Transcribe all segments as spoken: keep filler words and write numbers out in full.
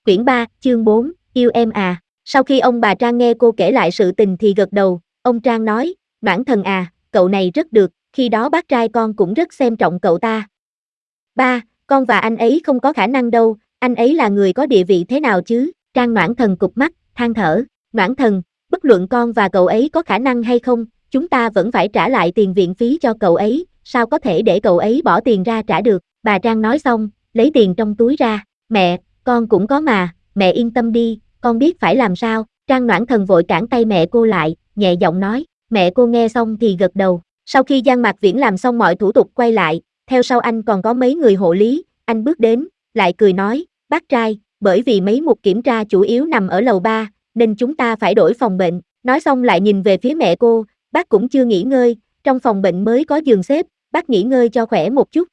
Quyển ba, chương bốn, yêu em à. Sau khi ông bà Trang nghe cô kể lại sự tình thì gật đầu, ông Trang nói, Noãn Thần à, cậu này rất được, khi đó bác trai con cũng rất xem trọng cậu ta. Ba, con và anh ấy không có khả năng đâu, anh ấy là người có địa vị thế nào chứ? Trang Noãn Thần cụp mắt, than thở, Noãn Thần, bất luận con và cậu ấy có khả năng hay không, chúng ta vẫn phải trả lại tiền viện phí cho cậu ấy, sao có thể để cậu ấy bỏ tiền ra trả được? Bà Trang nói xong, lấy tiền trong túi ra, mẹ, con cũng có mà, mẹ yên tâm đi, con biết phải làm sao. Trang Noãn Thần vội cản tay mẹ cô lại, nhẹ giọng nói, mẹ cô nghe xong thì gật đầu. Sau khi Giang Mạc Viễn làm xong mọi thủ tục quay lại, theo sau anh còn có mấy người hộ lý, anh bước đến, lại cười nói, bác trai, bởi vì mấy mục kiểm tra chủ yếu nằm ở lầu ba, nên chúng ta phải đổi phòng bệnh. Nói xong lại nhìn về phía mẹ cô, bác cũng chưa nghỉ ngơi, trong phòng bệnh mới có giường xếp, bác nghỉ ngơi cho khỏe một chút.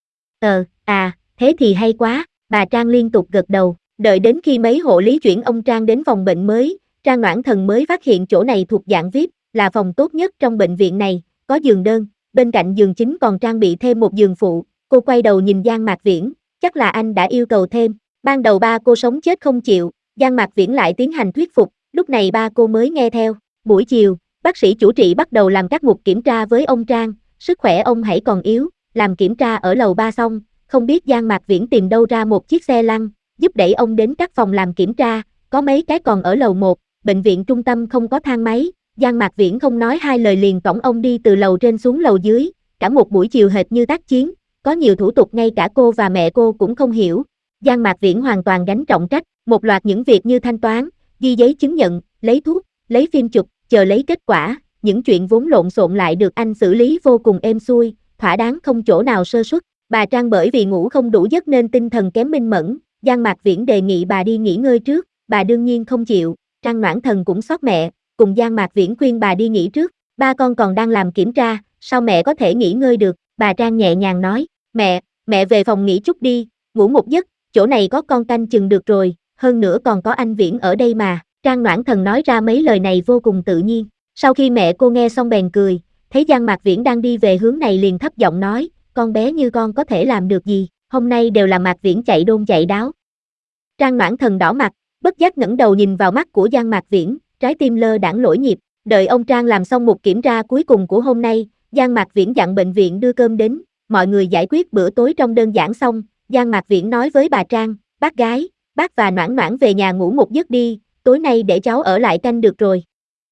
Ờ, à, thế thì hay quá, bà Trang liên tục gật đầu, đợi đến khi mấy hộ lý chuyển ông Trang đến phòng bệnh mới, Trang Noãn Thần mới phát hiện chỗ này thuộc dạng vi ai pi, là phòng tốt nhất trong bệnh viện này, có giường đơn, bên cạnh giường chính còn trang bị thêm một giường phụ. Cô quay đầu nhìn Giang Mạc Viễn, chắc là anh đã yêu cầu thêm, ban đầu ba cô sống chết không chịu, Giang Mạc Viễn lại tiến hành thuyết phục, lúc này ba cô mới nghe theo. Buổi chiều, bác sĩ chủ trị bắt đầu làm các mục kiểm tra với ông Trang, sức khỏe ông hãy còn yếu, làm kiểm tra ở lầu ba xong, không biết Giang Mạc Viễn tìm đâu ra một chiếc xe lăn, giúp đẩy ông đến các phòng làm kiểm tra, có mấy cái còn ở lầu một, bệnh viện trung tâm không có thang máy, Giang Mạc Viễn không nói hai lời liền cõng ông đi từ lầu trên xuống lầu dưới, cả một buổi chiều hệt như tác chiến, có nhiều thủ tục ngay cả cô và mẹ cô cũng không hiểu. Giang Mạc Viễn hoàn toàn gánh trọng trách, một loạt những việc như thanh toán, ghi giấy chứng nhận, lấy thuốc, lấy phim chụp, chờ lấy kết quả, những chuyện vốn lộn xộn lại được anh xử lý vô cùng êm xuôi, thỏa đáng không chỗ nào sơ suất. Bà Trang bởi vì ngủ không đủ giấc nên tinh thần kém minh mẫn, Giang Mạc Viễn đề nghị bà đi nghỉ ngơi trước, bà đương nhiên không chịu, Trang Noãn Thần cũng xót mẹ, cùng Giang Mạc Viễn khuyên bà đi nghỉ trước, ba con còn đang làm kiểm tra, sao mẹ có thể nghỉ ngơi được, bà Trang nhẹ nhàng nói, mẹ, mẹ về phòng nghỉ chút đi, ngủ một giấc, chỗ này có con canh chừng được rồi, hơn nữa còn có anh Viễn ở đây mà. Trang Noãn Thần nói ra mấy lời này vô cùng tự nhiên, sau khi mẹ cô nghe xong bèn cười, thấy Giang Mạc Viễn đang đi về hướng này liền thấp giọng nói, con bé như con có thể làm được gì, hôm nay đều là Mạc Viễn chạy đôn chạy đáo. Trang Noãn Thần đỏ mặt, bất giác ngẩng đầu nhìn vào mắt của Giang Mạc Viễn, trái tim lơ đãng lỗi nhịp, đợi ông Trang làm xong một kiểm tra cuối cùng của hôm nay, Giang Mạc Viễn dặn bệnh viện đưa cơm đến, mọi người giải quyết bữa tối trong đơn giản xong, Giang Mạc Viễn nói với bà Trang, bác gái, bác và Noãn Noãn về nhà ngủ một giấc đi, tối nay để cháu ở lại canh được rồi.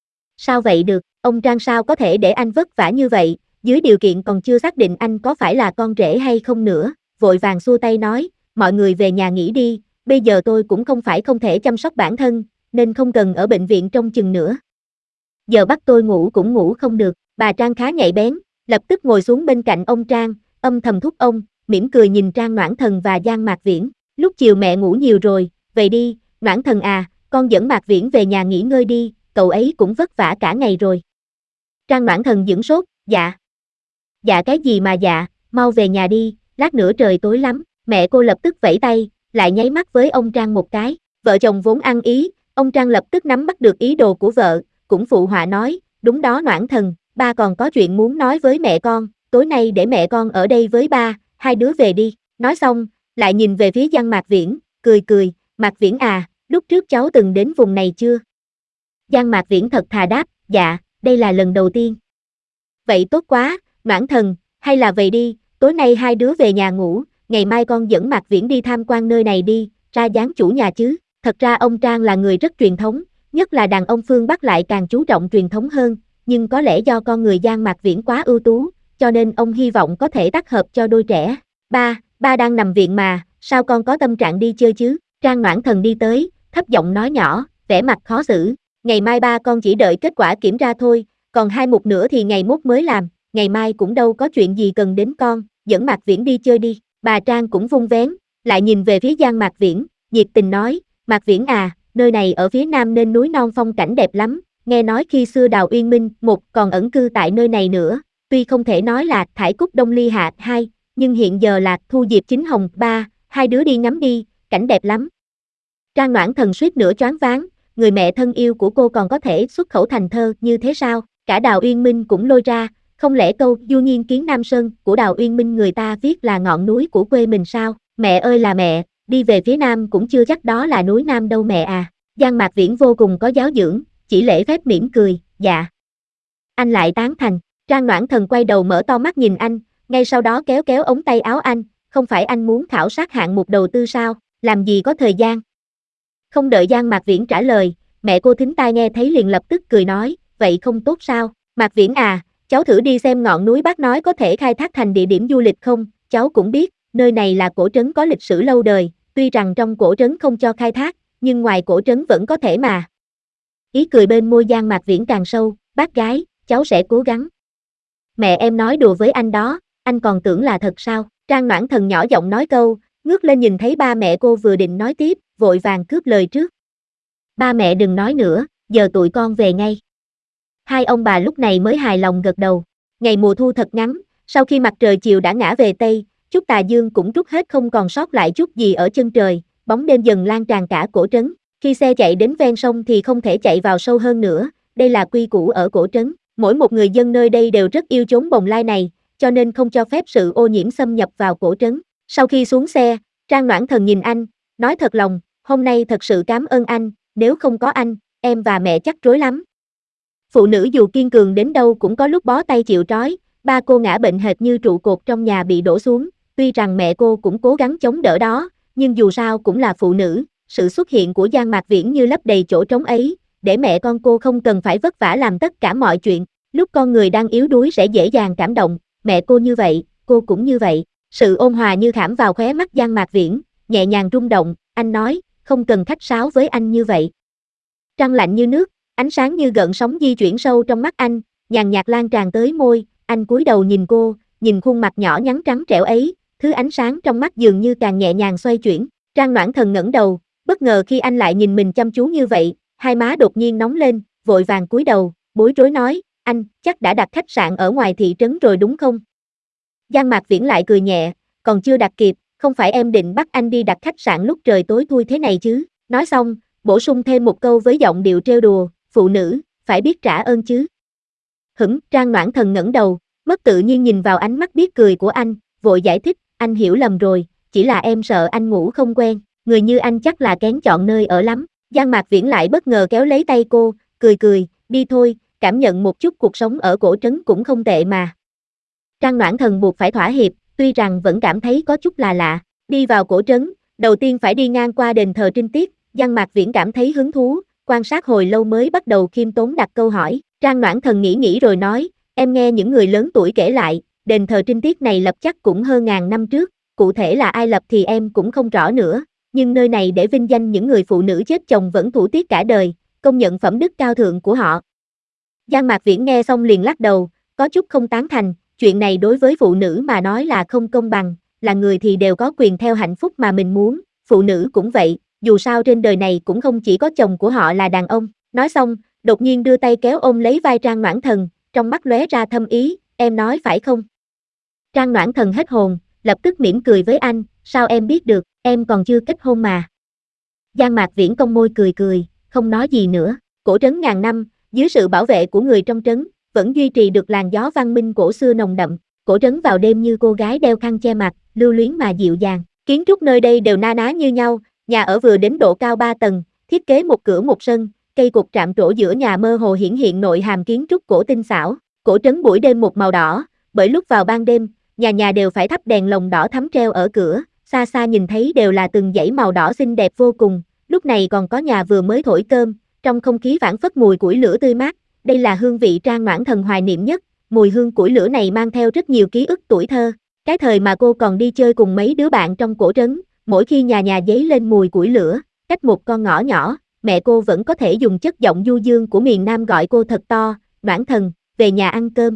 Sao vậy được, ông Trang sao có thể để anh vất vả như vậy, dưới điều kiện còn chưa xác định anh có phải là con rể hay không nữa, vội vàng xua tay nói, mọi người về nhà nghỉ đi, bây giờ tôi cũng không phải không thể chăm sóc bản thân, nên không cần ở bệnh viện trông chừng nữa. Giờ bắt tôi ngủ cũng ngủ không được, bà Trang khá nhạy bén, lập tức ngồi xuống bên cạnh ông Trang, âm thầm thúc ông, mỉm cười nhìn Trang Noãn Thần và Giang Mạc Viễn, lúc chiều mẹ ngủ nhiều rồi, về đi, Noãn Thần à, con dẫn Mạc Viễn về nhà nghỉ ngơi đi, cậu ấy cũng vất vả cả ngày rồi. Trang Noãn Thần sửng sốt, dạ. Dạ cái gì mà dạ, mau về nhà đi, lát nữa trời tối lắm, mẹ cô lập tức vẫy tay, lại nháy mắt với ông Trang một cái, vợ chồng vốn ăn ý, ông Trang lập tức nắm bắt được ý đồ của vợ, cũng phụ họa nói, đúng đó Noãn Thần, ba còn có chuyện muốn nói với mẹ con, tối nay để mẹ con ở đây với ba, hai đứa về đi, nói xong, lại nhìn về phía Giang Mạc Viễn, cười cười, Mạc Viễn à, lúc trước cháu từng đến vùng này chưa? Giang Mạc Viễn thật thà đáp, dạ, đây là lần đầu tiên. Vậy tốt quá, Noãn Thần, hay là vậy đi, tối nay hai đứa về nhà ngủ, ngày mai con dẫn Mạc Viễn đi tham quan nơi này đi, ra dáng chủ nhà chứ. Thật ra ông Trang là người rất truyền thống, nhất là đàn ông phương Bắc lại càng chú trọng truyền thống hơn, nhưng có lẽ do con người Giang Mạc Viễn quá ưu tú, cho nên ông hy vọng có thể tác hợp cho đôi trẻ. Ba, ba đang nằm viện mà, sao con có tâm trạng đi chơi chứ? Trang Noãn Thần đi tới, thấp giọng nói nhỏ, vẻ mặt khó xử. Ngày mai ba con chỉ đợi kết quả kiểm tra thôi, còn hai mục nữa thì ngày mốt mới làm, ngày mai cũng đâu có chuyện gì cần đến con, dẫn Mạc Viễn đi chơi đi. Bà Trang cũng vung vén, lại nhìn về phía Giang Mạc Viễn, nhiệt tình nói, Mạc Viễn à, nơi này ở phía nam nên núi non phong cảnh đẹp lắm, nghe nói khi xưa Đào Uyên Minh một còn ẩn cư tại nơi này nữa, tuy không thể nói là Thải Cúc Đông Ly Hạ hai, nhưng hiện giờ là Thu Diệp Chính Hồng ba, hai đứa đi ngắm đi, cảnh đẹp lắm. Trang Noãn Thần suýt nữa choáng váng, người mẹ thân yêu của cô còn có thể xuất khẩu thành thơ như thế sao, cả Đào Uyên Minh cũng lôi ra, không lẽ câu Du Nhiên Kiến Nam Sơn của Đào Uyên Minh người ta viết là ngọn núi của quê mình sao, mẹ ơi là mẹ, đi về phía nam cũng chưa chắc đó là núi Nam đâu mẹ à. Giang Mạc Viễn vô cùng có giáo dưỡng, chỉ lễ phép mỉm cười, dạ. Anh lại tán thành, Trang Noãn Thần quay đầu mở to mắt nhìn anh, ngay sau đó kéo kéo ống tay áo anh, không phải anh muốn khảo sát hạng mục đầu tư sao, làm gì có thời gian. Không đợi Giang Mạc Viễn trả lời, mẹ cô thính tai nghe thấy liền lập tức cười nói, vậy không tốt sao, Mạc Viễn à, cháu thử đi xem ngọn núi bác nói có thể khai thác thành địa điểm du lịch không, cháu cũng biết, nơi này là cổ trấn có lịch sử lâu đời, tuy rằng trong cổ trấn không cho khai thác, nhưng ngoài cổ trấn vẫn có thể mà. Ý cười bên môi Giang Mạc Viễn càng sâu, bác gái, cháu sẽ cố gắng. Mẹ em nói đùa với anh đó, anh còn tưởng là thật sao? Trang Noãn Thần nhỏ giọng nói câu, ngước lên nhìn thấy ba mẹ cô vừa định nói tiếp, vội vàng cướp lời trước. Ba mẹ đừng nói nữa, giờ tụi con về ngay. Hai ông bà lúc này mới hài lòng gật đầu. Ngày mùa thu thật ngắn, sau khi mặt trời chiều đã ngã về Tây, chút tà dương cũng trút hết không còn sót lại chút gì ở chân trời, bóng đêm dần lan tràn cả cổ trấn. Khi xe chạy đến ven sông thì không thể chạy vào sâu hơn nữa, đây là quy củ ở cổ trấn. Mỗi một người dân nơi đây đều rất yêu chốn bồng lai này, cho nên không cho phép sự ô nhiễm xâm nhập vào cổ trấn. Sau khi xuống xe, Trang Noãn Thần nhìn anh, nói thật lòng, hôm nay thật sự cảm ơn anh, nếu không có anh, em và mẹ chắc rối lắm. Phụ nữ dù kiên cường đến đâu cũng có lúc bó tay chịu trói, ba cô ngã bệnh hệt như trụ cột trong nhà bị đổ xuống, tuy rằng mẹ cô cũng cố gắng chống đỡ đó, nhưng dù sao cũng là phụ nữ, sự xuất hiện của Giang Mạc Viễn như lấp đầy chỗ trống ấy, để mẹ con cô không cần phải vất vả làm tất cả mọi chuyện, lúc con người đang yếu đuối sẽ dễ dàng cảm động, mẹ cô như vậy, cô cũng như vậy, sự ôn hòa như khảm vào khóe mắt Giang Mạc Viễn, nhẹ nhàng rung động, anh nói, không cần khách sáo với anh như vậy. Trăng lạnh như nước, ánh sáng như gợn sóng di chuyển sâu trong mắt anh, nhàn nhạt lan tràn tới môi, anh cúi đầu nhìn cô, nhìn khuôn mặt nhỏ nhắn trắng trẻo ấy, thứ ánh sáng trong mắt dường như càng nhẹ nhàng xoay chuyển. Trang Noãn Thần ngẩng đầu, bất ngờ khi anh lại nhìn mình chăm chú như vậy, hai má đột nhiên nóng lên, vội vàng cúi đầu, bối rối nói, anh, chắc đã đặt khách sạn ở ngoài thị trấn rồi đúng không? Giang Mạc Viễn lại cười nhẹ, còn chưa đặt kịp, không phải em định bắt anh đi đặt khách sạn lúc trời tối thui thế này chứ? Nói xong, bổ sung thêm một câu với giọng điệu trêu đùa, phụ nữ, phải biết trả ơn chứ. Hửng, Trang Noãn Thần ngẩng đầu, mất tự nhiên nhìn vào ánh mắt biết cười của anh, vội giải thích, anh hiểu lầm rồi, chỉ là em sợ anh ngủ không quen, người như anh chắc là kén chọn nơi ở lắm. Giang Mạc Viễn lại bất ngờ kéo lấy tay cô, cười cười, đi thôi, cảm nhận một chút cuộc sống ở cổ trấn cũng không tệ mà. Trang Noãn Thần buộc phải thỏa hiệp, tuy rằng vẫn cảm thấy có chút là lạ, đi vào cổ trấn, đầu tiên phải đi ngang qua đền thờ Trinh Tiết, Giang Mạc Viễn cảm thấy hứng thú, quan sát hồi lâu mới bắt đầu khiêm tốn đặt câu hỏi, Trang Noãn Thần nghĩ nghĩ rồi nói, em nghe những người lớn tuổi kể lại, đền thờ Trinh Tiết này lập chắc cũng hơn ngàn năm trước, cụ thể là ai lập thì em cũng không rõ nữa, nhưng nơi này để vinh danh những người phụ nữ chết chồng vẫn thủ tiết cả đời, công nhận phẩm đức cao thượng của họ. Giang Mạc Viễn nghe xong liền lắc đầu, có chút không tán thành, chuyện này đối với phụ nữ mà nói là không công bằng, là người thì đều có quyền theo hạnh phúc mà mình muốn, phụ nữ cũng vậy, dù sao trên đời này cũng không chỉ có chồng của họ là đàn ông. Nói xong, đột nhiên đưa tay kéo ôm lấy vai Trang Noãn Thần, trong mắt lóe ra thâm ý, em nói phải không? Trang Noãn Thần hết hồn, lập tức mỉm cười với anh, sao em biết được, em còn chưa kết hôn mà. Giang Mạc Viễn cong môi cười cười, không nói gì nữa, cổ trấn ngàn năm, dưới sự bảo vệ của người trong trấn, vẫn duy trì được làn gió văn minh cổ xưa nồng đậm, cổ trấn vào đêm như cô gái đeo khăn che mặt, lưu luyến mà dịu dàng, kiến trúc nơi đây đều na ná như nhau, nhà ở vừa đến độ cao ba tầng, thiết kế một cửa một sân, cây cột trạm trổ giữa nhà mơ hồ hiển hiện nội hàm kiến trúc cổ tinh xảo, cổ trấn buổi đêm một màu đỏ, bởi lúc vào ban đêm, nhà nhà đều phải thắp đèn lồng đỏ thắm treo ở cửa, xa xa nhìn thấy đều là từng dãy màu đỏ xinh đẹp vô cùng, lúc này còn có nhà vừa mới thổi cơm, trong không khí phảng phất mùi củi lửa tươi mát, đây là hương vị Trang Noãn Thần hoài niệm nhất, mùi hương củi lửa này mang theo rất nhiều ký ức tuổi thơ, cái thời mà cô còn đi chơi cùng mấy đứa bạn trong cổ trấn, mỗi khi nhà nhà dấy lên mùi củi lửa, cách một con ngõ nhỏ, mẹ cô vẫn có thể dùng chất giọng du dương của miền Nam gọi cô thật to, Noãn Thần, về nhà ăn cơm.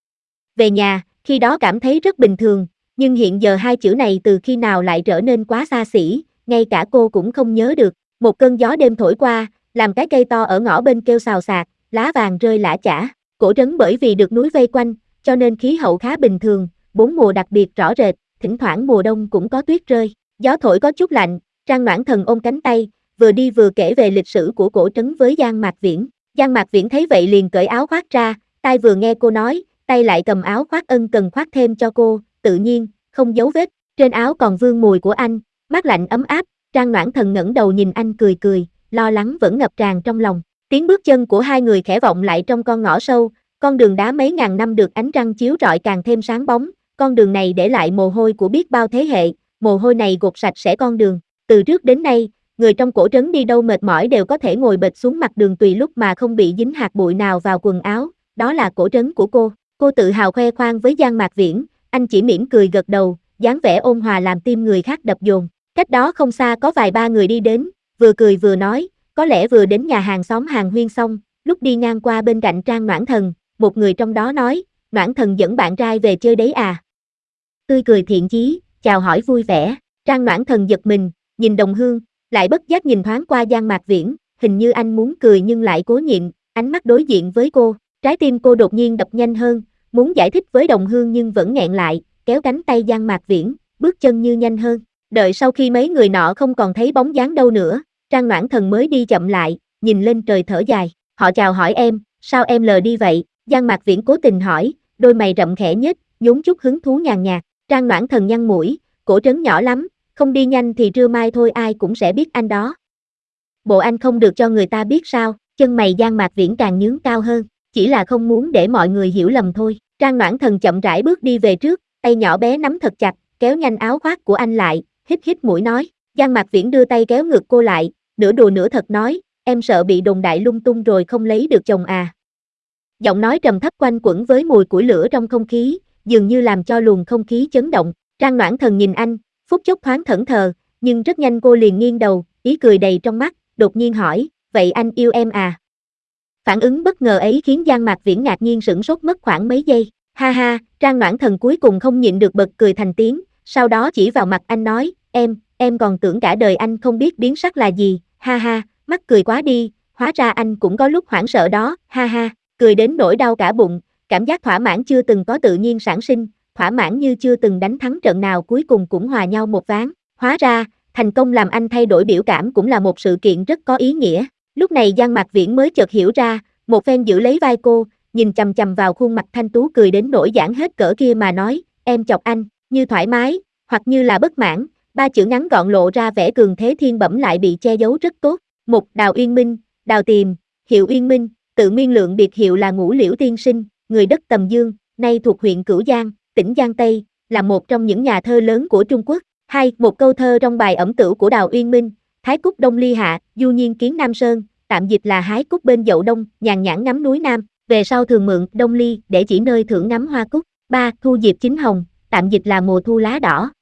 Về nhà, khi đó cảm thấy rất bình thường, nhưng hiện giờ hai chữ này từ khi nào lại trở nên quá xa xỉ, ngay cả cô cũng không nhớ được. Một cơn gió đêm thổi qua, làm cái cây to ở ngõ bên kêu xào xạc, lá vàng rơi lả chả. Cổ trấn bởi vì được núi vây quanh, cho nên khí hậu khá bình thường, bốn mùa đặc biệt rõ rệt, thỉnh thoảng mùa đông cũng có tuyết rơi. Gió thổi có chút lạnh, Trang Noãn Thần ôm cánh tay, vừa đi vừa kể về lịch sử của cổ trấn với Giang Mạc Viễn. Giang Mạc Viễn thấy vậy liền cởi áo khoác ra, tay vừa nghe cô nói, tay lại cầm áo khoác ân cần khoác thêm cho cô, tự nhiên, không giấu vết, trên áo còn vương mùi của anh, Mát lạnh ấm áp, Trang Noãn Thần ngẩng đầu nhìn anh cười cười, lo lắng vẫn ngập tràn trong lòng. Tiếng bước chân của hai người khẽ vọng lại trong con ngõ sâu, con đường đá mấy ngàn năm được ánh trăng chiếu rọi càng thêm sáng bóng, con đường này để lại mồ hôi của biết bao thế hệ, mồ hôi này gột sạch sẽ con đường. Từ trước đến nay, người trong cổ trấn đi đâu mệt mỏi đều có thể ngồi bệt xuống mặt đường tùy lúc mà không bị dính hạt bụi nào vào quần áo, đó là cổ trấn của cô. Cô tự hào khoe khoang với Giang Mạc Viễn, anh chỉ mỉm cười gật đầu, dáng vẻ ôn hòa làm tim người khác đập dồn. Cách đó không xa có vài ba người đi đến, vừa cười vừa nói, có lẽ vừa đến nhà hàng xóm hàng huyên xong, lúc đi ngang qua bên cạnh Trang Noãn Thần, một người trong đó nói, Noãn Thần dẫn bạn trai về chơi đấy à? Tươi cười thiện chí, chào hỏi vui vẻ, Trang Noãn Thần giật mình, nhìn Đồng Hương, lại bất giác nhìn thoáng qua Giang Mạc Viễn, hình như anh muốn cười nhưng lại cố nhịn, ánh mắt đối diện với cô, trái tim cô đột nhiên đập nhanh hơn, muốn giải thích với Đồng Hương nhưng vẫn nghẹn lại, kéo cánh tay Giang Mạc Viễn, bước chân như nhanh hơn. Đợi sau khi mấy người nọ không còn thấy bóng dáng đâu nữa, Trang Noãn Thần mới đi chậm lại, nhìn lên trời thở dài, họ chào hỏi em, sao em lờ đi vậy? Giang Mạc Viễn cố tình hỏi, đôi mày rậm khẽ nhếch, nhún chút hứng thú nhàn nhạt. Trang Noãn Thần nhăn mũi, cổ trấn nhỏ lắm, không đi nhanh thì trưa mai thôi ai cũng sẽ biết anh đó. Bộ anh không được cho người ta biết sao? Chân mày Giang Mạc Viễn càng nhướng cao hơn, chỉ là không muốn để mọi người hiểu lầm thôi. Trang Noãn Thần chậm rãi bước đi về trước, tay nhỏ bé nắm thật chặt, kéo nhanh áo khoác của anh lại, hít hít mũi nói. Giang Mạc Viễn đưa tay kéo ngực cô lại, nửa đùa nửa thật nói, em sợ bị đồn đại lung tung rồi không lấy được chồng à. Giọng nói trầm thấp quanh quẩn với mùi củi lửa trong không khí, dường như làm cho luồng không khí chấn động. Trang Noãn Thần nhìn anh, phút chốc thoáng thẫn thờ, nhưng rất nhanh cô liền nghiêng đầu, ý cười đầy trong mắt, đột nhiên hỏi, vậy anh yêu em à? Phản ứng bất ngờ ấy khiến Giang Mạc Viễn ngạc nhiên sửng sốt mất khoảng mấy giây. Ha ha, Trang Noãn Thần cuối cùng không nhịn được bật cười thành tiếng, sau đó chỉ vào mặt anh nói, em, em còn tưởng cả đời anh không biết biến sắc là gì, ha ha, mắc cười quá đi, hóa ra anh cũng có lúc hoảng sợ đó, ha ha, cười đến nỗi đau cả bụng, cảm giác thỏa mãn chưa từng có tự nhiên sản sinh, thỏa mãn như chưa từng đánh thắng trận nào cuối cùng cũng hòa nhau một ván, hóa ra, thành công làm anh thay đổi biểu cảm cũng là một sự kiện rất có ý nghĩa. Lúc này Giang Mạc Viễn mới chợt hiểu ra, một phen giữ lấy vai cô, nhìn chằm chằm vào khuôn mặt thanh tú cười đến nỗi giãn hết cỡ kia mà nói, em chọc anh, như thoải mái, hoặc như là bất mãn, ba chữ ngắn gọn lộ ra vẻ cường thế thiên bẩm lại bị che giấu rất tốt. Một, Đào Uyên Minh, Đào Tiềm, hiệu Uyên Minh, tự nguyên lượng biệt hiệu là Ngũ Liễu Tiên Sinh, người đất Tầm Dương, nay thuộc huyện Cửu Giang, tỉnh Giang Tây, là một trong những nhà thơ lớn của Trung Quốc. Hai, một câu thơ trong bài ẩm tửu của Đào Uyên Minh, Thái Cúc Đông Ly Hạ, du nhiên kiến Nam Sơn, tạm dịch là hái cúc bên dậu đông, nhàn nhãn ngắm núi Nam, về sau thường mượn Đông Ly để chỉ nơi thưởng ngắm hoa cúc. Ba, Thu Diệp Chính Hồng, tạm dịch là mùa thu lá đỏ,